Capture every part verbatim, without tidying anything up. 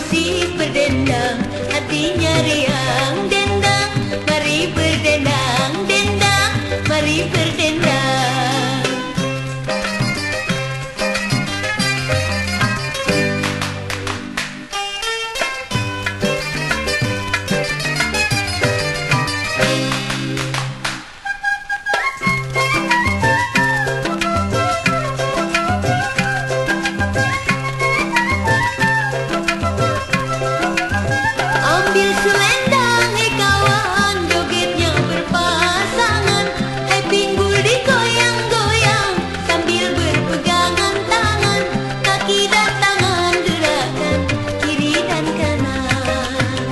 musik berdendang, hatinya riang dendang. Mari berdendang, dendang, mari berdendang. Ambil selendang, hei kawan, jogetnya berpasangan. Hai pinggul digoyang-goyang sambil berpegangan tangan. Kaki dan tangan gerakan kiri dan kanan.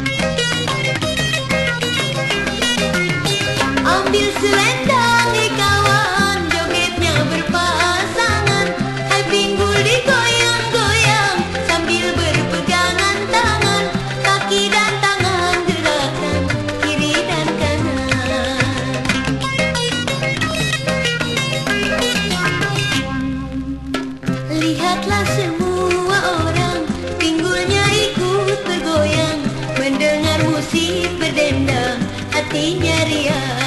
Ambil selendang, hei kawan, jogetnya berpasangan. Hai pinggul digoyang-goyang sambil berpegangan tangan. Kaki dan tangan gerakan kiri dan kanan. Lihatlah semua orang, pinggulnya ikut bergoyang. Mendengar musik berdendang, hatinya riang.